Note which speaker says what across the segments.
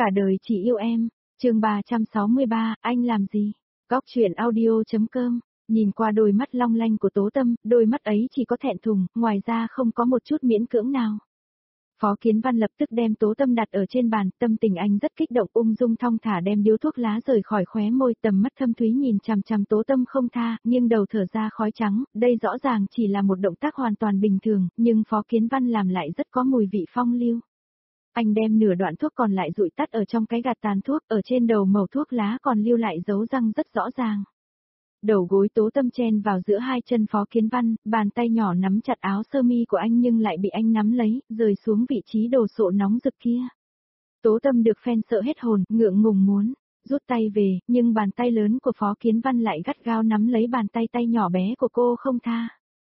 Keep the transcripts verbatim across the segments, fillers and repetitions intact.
Speaker 1: Cả đời chỉ yêu em. Chương ba trăm sáu mươi ba, anh làm gì? Góc truyện audio.com. Nhìn qua đôi mắt long lanh của Tố Tâm, đôi mắt ấy chỉ có thẹn thùng, ngoài ra không có một chút miễn cưỡng nào. Phó Kiến Văn lập tức đem Tố Tâm đặt ở trên bàn, tâm tình anh rất kích động, ung dung thong thả đem điếu thuốc lá rời khỏi khóe môi, tầm mắt thâm thúy nhìn chằm chằm Tố Tâm không tha, nghiêng đầu thở ra khói trắng, đây rõ ràng chỉ là một động tác hoàn toàn bình thường, nhưng Phó Kiến Văn làm lại rất có mùi vị phong lưu. Anh đem nửa đoạn thuốc còn lại dụi tắt ở trong cái gạt tàn thuốc, ở trên đầu mẩu thuốc lá còn lưu lại dấu răng rất rõ ràng. Đầu gối Tố Tâm chen vào giữa hai chân Phó Kiến Văn, bàn tay nhỏ nắm chặt áo sơ mi của anh nhưng lại bị anh nắm lấy, rời xuống vị trí đồ sộ nóng rực kia. Tố Tâm được phen sợ hết hồn, ngượng ngùng muốn rút tay về, nhưng bàn tay lớn của Phó Kiến Văn lại gắt gao nắm lấy bàn tay tay nhỏ bé của cô không tha.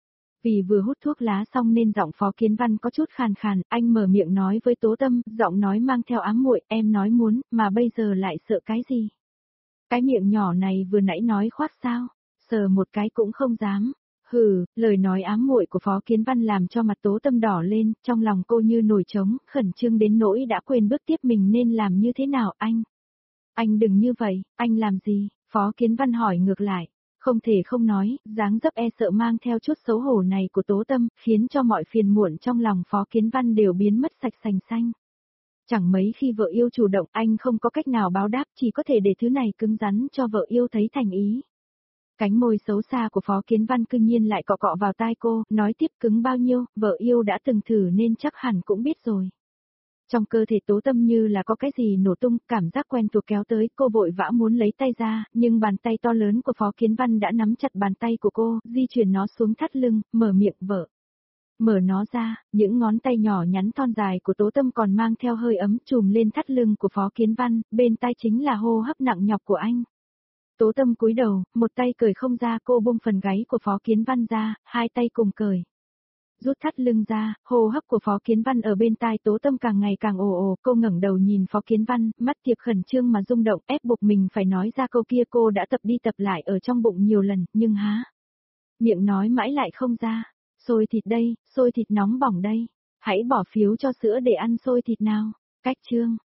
Speaker 1: Vì vừa hút thuốc lá xong nên giọng Phó Kiến Văn có chút khàn khàn, anh mở miệng nói với Tố Tâm, giọng nói mang theo ám muội, em nói muốn, mà bây giờ lại sợ cái gì? Cái miệng nhỏ này vừa nãy nói khoác sao, sờ một cái cũng không dám. Hừ, lời nói ám muội của Phó Kiến Văn làm cho mặt Tố Tâm đỏ lên, trong lòng cô như nổi trống, khẩn trương đến nỗi đã quên bước tiếp mình nên làm như thế nào anh. Anh đừng như vậy, anh làm gì? Phó Kiến Văn hỏi ngược lại. Không thể không nói, dáng dấp e sợ mang theo chút xấu hổ này của Tố Tâm, khiến cho mọi phiền muộn trong lòng Phó Kiến Văn đều biến mất sạch sành xanh. Chẳng mấy khi vợ yêu chủ động, anh không có cách nào báo đáp, chỉ có thể để thứ này cứng rắn cho vợ yêu thấy thành ý. Cánh môi xấu xa của Phó Kiến Văn cư nhiên lại cọ cọ vào tai cô, nói tiếp cứng bao nhiêu, vợ yêu đã từng thử nên chắc hẳn cũng biết rồi. Trong cơ thể Tố Tâm như là có cái gì nổ tung, cảm giác quen thuộc kéo tới, cô vội vã muốn lấy tay ra, nhưng bàn tay to lớn của Phó Kiến Văn đã nắm chặt bàn tay của cô, di chuyển nó xuống thắt lưng, mở miệng vợ. Mở nó ra, những ngón tay nhỏ nhắn thon dài của Tố Tâm còn mang theo hơi ấm trùm lên thắt lưng của Phó Kiến Văn, bên tai chính là hô hấp nặng nhọc của anh. Tố Tâm cúi đầu, một tay cởi không ra, cô buông phần gáy của Phó Kiến Văn ra, hai tay cùng cởi. Rút thắt lưng ra, hô hấp của Phó Kiến Văn ở bên tai Tố Tâm càng ngày càng ồ ồ, cô ngẩng đầu nhìn Phó Kiến Văn, mắt tiệp khẩn trương mà rung động, ép buộc mình phải nói ra câu kia, cô đã tập đi tập lại ở trong bụng nhiều lần, nhưng há, miệng nói mãi lại không ra. Xôi thịt đây, xôi thịt nóng bỏng đây, hãy bỏ phiếu cho sữa để ăn xôi thịt nào. Cách chương